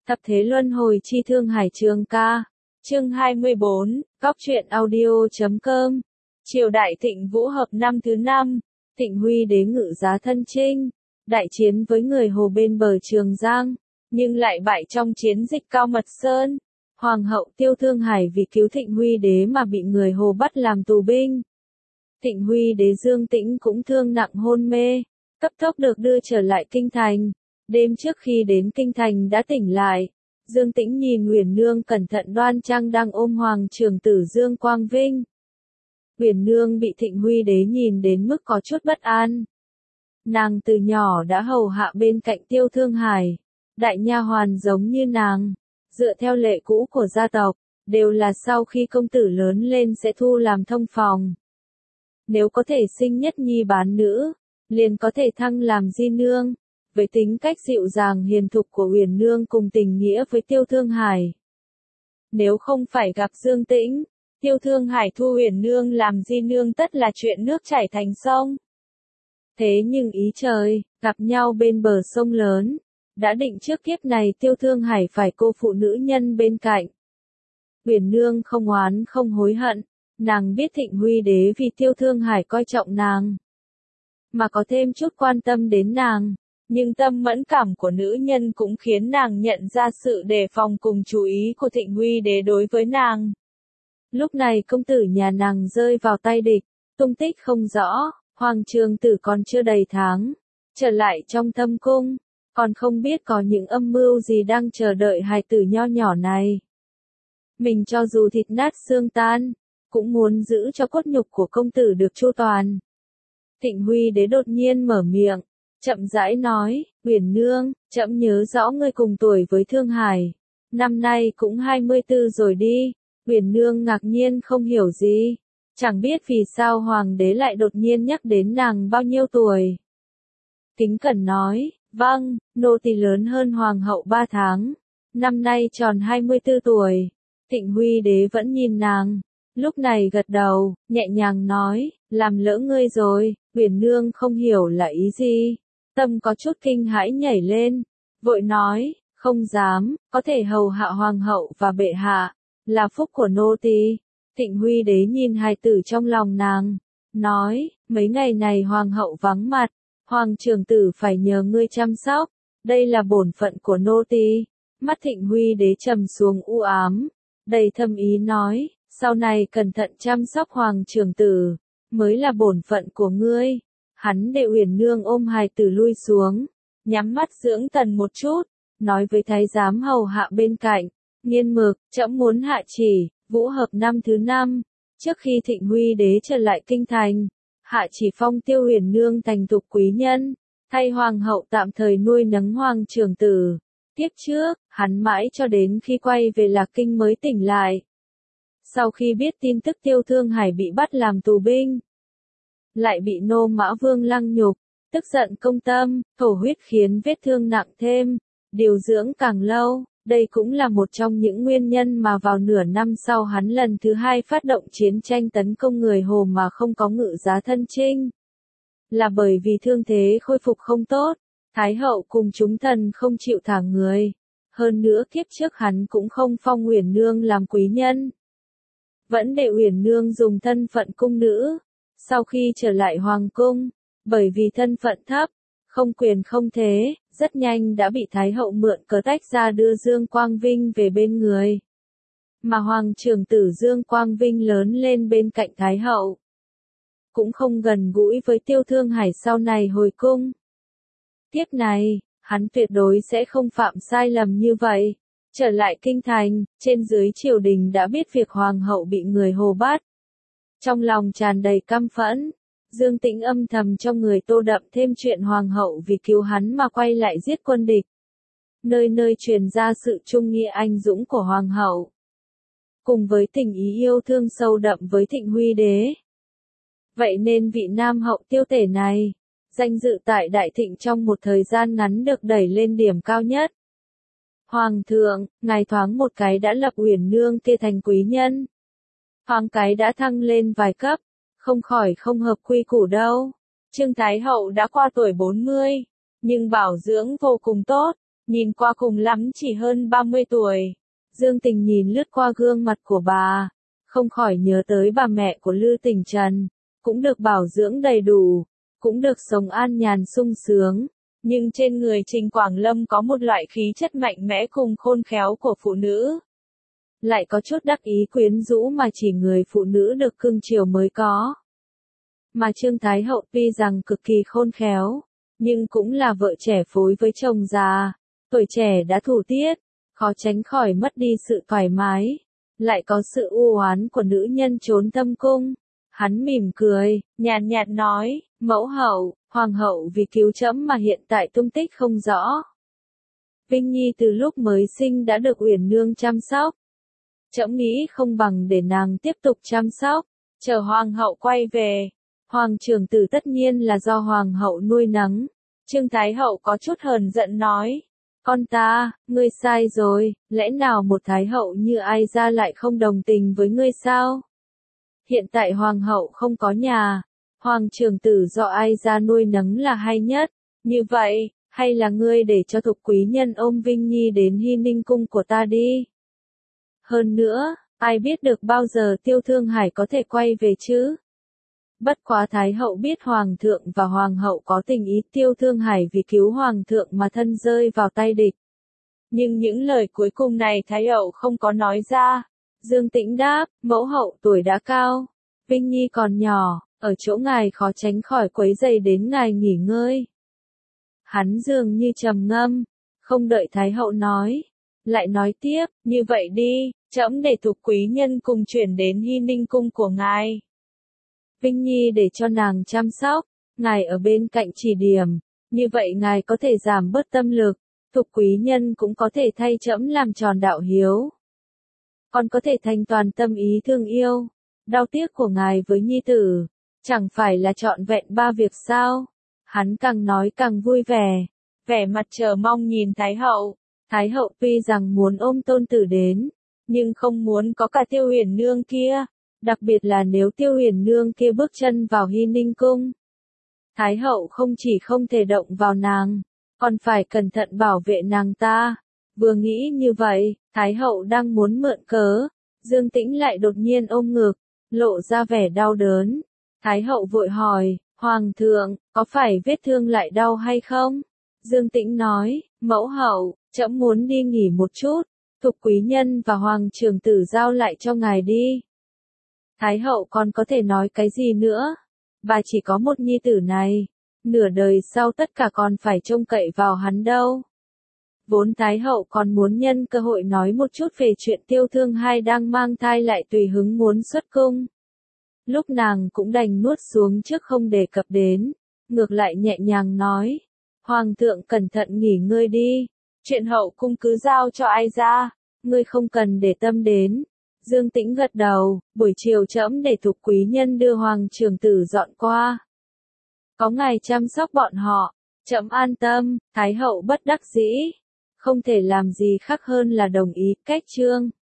Thập thế luân hồi chi Thương Hải Trường ca. Chương 24, Cóc truyện audio.com. Triều đại Thịnh Vũ hợp năm thứ 5, Thịnh Huy đế ngự giá thân chinh, đại chiến với người Hồ bên bờ Trường Giang, nhưng lại bại trong chiến dịch Cao Mật Sơn. Hoàng hậu Tiêu Thương Hải vì cứu Thịnh Huy đế mà bị người Hồ bắt làm tù binh. Thịnh Huy đế Dương Tĩnh cũng thương nặng hôn mê, cấp tốc được đưa trở lại kinh thành. Đêm trước khi đến kinh thành đã tỉnh lại, Dương Tĩnh nhìn Uyển Nương cẩn thận đoan trang đang ôm hoàng trưởng tử Dương Quang Vinh. Uyển Nương bị Thịnh Huy đế nhìn đến mức có chút bất an. Nàng từ nhỏ đã hầu hạ bên cạnh Tiêu Thương Hải, đại nha hoàn giống như nàng, dựa theo lệ cũ của gia tộc, đều là sau khi công tử lớn lên sẽ thu làm thông phòng. Nếu có thể sinh nhất nhi bán nữ, liền có thể thăng làm di nương. Với tính cách dịu dàng hiền thục của Uyển Nương cùng tình nghĩa với Tiêu Thương Hải, nếu không phải gặp Dương Tĩnh, Tiêu Thương Hải thu Uyển Nương làm di nương tất là chuyện nước chảy thành sông. Thế nhưng ý trời, gặp nhau bên bờ sông lớn, đã định trước kiếp này Tiêu Thương Hải phải cô phụ nữ nhân bên cạnh. Uyển Nương không oán không hối hận, nàng biết Thịnh Huy đế vì Tiêu Thương Hải coi trọng nàng, mà có thêm chút quan tâm đến nàng. Nhưng tâm mẫn cảm của nữ nhân cũng khiến nàng nhận ra sự đề phòng cùng chú ý của Thịnh Huy đế đối với nàng. Lúc này công tử nhà nàng rơi vào tay địch, tung tích không rõ, hoàng trường tử còn chưa đầy tháng, trở lại trong thâm cung, còn không biết có những âm mưu gì đang chờ đợi hài tử nho nhỏ này. Mình cho dù thịt nát xương tan, cũng muốn giữ cho cốt nhục của công tử được chu toàn. Thịnh Huy đế đột nhiên mở miệng, chậm rãi nói, Uyển Nương, trẫm nhớ rõ ngươi cùng tuổi với Thương Hải, năm nay cũng 24 rồi đi. Uyển Nương ngạc nhiên không hiểu gì, chẳng biết vì sao hoàng đế lại đột nhiên nhắc đến nàng bao nhiêu tuổi. Kính cẩn nói, vâng, nô tỳ lớn hơn hoàng hậu 3 tháng, năm nay tròn 24 tuổi. Thịnh Huy đế vẫn nhìn nàng, lúc này gật đầu, nhẹ nhàng nói, làm lỡ ngươi rồi. Uyển Nương không hiểu là ý gì, tâm có chút kinh hãi nhảy lên, vội nói, không dám, có thể hầu hạ hoàng hậu và bệ hạ, là phúc của nô tỳ. Thịnh Huy đế nhìn hài tử trong lòng nàng, nói, mấy ngày này hoàng hậu vắng mặt, hoàng trưởng tử phải nhờ ngươi chăm sóc, đây là bổn phận của nô tỳ. Mắt Thịnh Huy đế trầm xuống u ám, đầy thâm ý nói, sau này cẩn thận chăm sóc hoàng trưởng tử, mới là bổn phận của ngươi. Hắn để Uyển Nương ôm hài tử lui xuống, nhắm mắt dưỡng thần một chút, nói với thái giám hầu hạ bên cạnh, nghiên mực, trẫm muốn hạ chỉ, Vũ hợp năm thứ 5, trước khi Thịnh Huy đế trở lại kinh thành, hạ chỉ phong Tiêu Uyển Nương thành tục quý nhân, thay hoàng hậu tạm thời nuôi nấng hoàng trưởng tử. Tiếp trước, hắn mãi cho đến khi quay về Lạc Kinh mới tỉnh lại. Sau khi biết tin tức Tiêu Thương Hải bị bắt làm tù binh, lại bị Nô Mã Vương lăng nhục, tức giận công tâm, thổ huyết khiến vết thương nặng thêm, điều dưỡng càng lâu. Đây cũng là một trong những nguyên nhân mà vào nửa năm sau hắn lần thứ 2 phát động chiến tranh tấn công người Hồ mà không có ngự giá thân chinh. Là bởi vì thương thế khôi phục không tốt, Thái hậu cùng chúng thần không chịu thả người. Hơn nữa kiếp trước hắn cũng không phong Uyển Nương làm quý nhân, vẫn để Uyển Nương dùng thân phận cung nữ. Sau khi trở lại hoàng cung, bởi vì thân phận thấp, không quyền không thế, rất nhanh đã bị Thái hậu mượn cớ tách ra đưa Dương Quang Vinh về bên người. Mà hoàng trưởng tử Dương Quang Vinh lớn lên bên cạnh Thái hậu, cũng không gần gũi với Tiêu Thương Hải sau này hồi cung. Tiếp này, hắn tuyệt đối sẽ không phạm sai lầm như vậy. Trở lại kinh thành, trên dưới triều đình đã biết việc hoàng hậu bị người Hồ bắt. Trong lòng tràn đầy căm phẫn, Dương Tĩnh âm thầm trong người tô đậm thêm chuyện hoàng hậu vì cứu hắn mà quay lại giết quân địch. Nơi nơi truyền ra sự trung nghĩa anh dũng của hoàng hậu, cùng với tình ý yêu thương sâu đậm với Thịnh Huy đế. Vậy nên vị nam hậu Tiêu Tể này, danh dự tại Đại Thịnh trong một thời gian ngắn được đẩy lên điểm cao nhất. Hoàng thượng, ngài thoáng một cái đã lập Uyển Nương kia thành quý nhân, thoáng cái đã thăng lên vài cấp, không khỏi không hợp quy củ đâu. Trương Thái hậu đã qua tuổi 40, nhưng bảo dưỡng vô cùng tốt, nhìn qua cùng lắm chỉ hơn 30 tuổi. Dương Tình nhìn lướt qua gương mặt của bà, không khỏi nhớ tới bà mẹ của Lư Tình Trần, cũng được bảo dưỡng đầy đủ, cũng được sống an nhàn sung sướng, nhưng trên người Trình Quảng Lâm có một loại khí chất mạnh mẽ cùng khôn khéo của phụ nữ. Lại có chút đắc ý quyến rũ mà chỉ người phụ nữ được cưng chiều mới có. Mà Trương Thái Hậu tuy rằng cực kỳ khôn khéo, nhưng cũng là vợ trẻ phối với chồng già, tuổi trẻ đã thủ tiết, khó tránh khỏi mất đi sự thoải mái, lại có sự u oán của nữ nhân trốn thâm cung. Hắn mỉm cười, nhàn nhạt nói, mẫu hậu, hoàng hậu vì cứu trẫm mà hiện tại tung tích không rõ. Vinh Nhi từ lúc mới sinh đã được Uyển Nương chăm sóc. Trẫm nghĩ không bằng để nàng tiếp tục chăm sóc, chờ hoàng hậu quay về. Hoàng trưởng tử tất nhiên là do hoàng hậu nuôi nấng. Trương Thái Hậu có chút hờn giận nói, con ta, ngươi sai rồi, lẽ nào một thái hậu như Ai Gia lại không đồng tình với ngươi sao? Hiện tại hoàng hậu không có nhà, hoàng trưởng tử do Ai Gia nuôi nấng là hay nhất, như vậy, hay là ngươi để cho Thục quý nhân ôm Vinh Nhi đến Hy Ninh cung của ta đi. Hơn nữa, ai biết được bao giờ Tiêu Thương Hải có thể quay về chứ? Bất quá Thái hậu biết Hoàng thượng và Hoàng hậu có tình ý, Tiêu Thương Hải vì cứu Hoàng thượng mà thân rơi vào tay địch. Nhưng những lời cuối cùng này Thái hậu không có nói ra. Dương Tĩnh đáp, mẫu hậu tuổi đã cao, Vinh Nhi còn nhỏ, ở chỗ ngài khó tránh khỏi quấy rầy đến ngài nghỉ ngơi. Hắn dường như trầm ngâm, không đợi Thái hậu nói, lại nói tiếp, như vậy đi, trẫm để Thục quý nhân cùng chuyển đến Hy Ninh cung của ngài. Vinh Nhi để cho nàng chăm sóc, ngài ở bên cạnh chỉ điểm, như vậy ngài có thể giảm bớt tâm lực, Thục quý nhân cũng có thể thay trẫm làm tròn đạo hiếu. Còn có thể thành toàn tâm ý thương yêu, đau tiếc của ngài với nhi tử, chẳng phải là trọn vẹn ba việc sao? Hắn càng nói càng vui vẻ, vẻ mặt chờ mong nhìn Thái hậu. Thái hậu tuy rằng muốn ôm tôn tử đến, nhưng không muốn có cả Tiêu Huyền Nương kia, đặc biệt là nếu Tiêu Huyền Nương kia bước chân vào Hy Ninh cung. Thái hậu không chỉ không thể động vào nàng, còn phải cẩn thận bảo vệ nàng ta. Vừa nghĩ như vậy, Thái hậu đang muốn mượn cớ, Dương Tĩnh lại đột nhiên ôm ngực, lộ ra vẻ đau đớn. Thái hậu vội hỏi, Hoàng thượng, có phải vết thương lại đau hay không? Dương Tĩnh nói, mẫu hậu, trẫm muốn đi nghỉ một chút, Thục quý nhân và Hoàng trưởng tử giao lại cho ngài đi. Thái hậu còn có thể nói cái gì nữa? Bà chỉ có một nhi tử này, nửa đời sau tất cả còn phải trông cậy vào hắn đâu. Vốn Thái hậu còn muốn nhân cơ hội nói một chút về chuyện Tiêu Thương Hai đang mang thai lại tùy hứng muốn xuất cung. Lúc nàng cũng đành nuốt xuống trước không đề cập đến, ngược lại nhẹ nhàng nói, Hoàng thượng cẩn thận nghỉ ngơi đi, chuyện hậu cung cứ giao cho Ai Gia, ngươi không cần để tâm đến. Dương Tĩnh gật đầu, buổi chiều trẫm để Thục quý nhân đưa Hoàng trưởng tử dọn qua. Có ngài chăm sóc bọn họ, trẫm an tâm. Thái hậu bất đắc dĩ, không thể làm gì khác hơn là đồng ý. Cách chương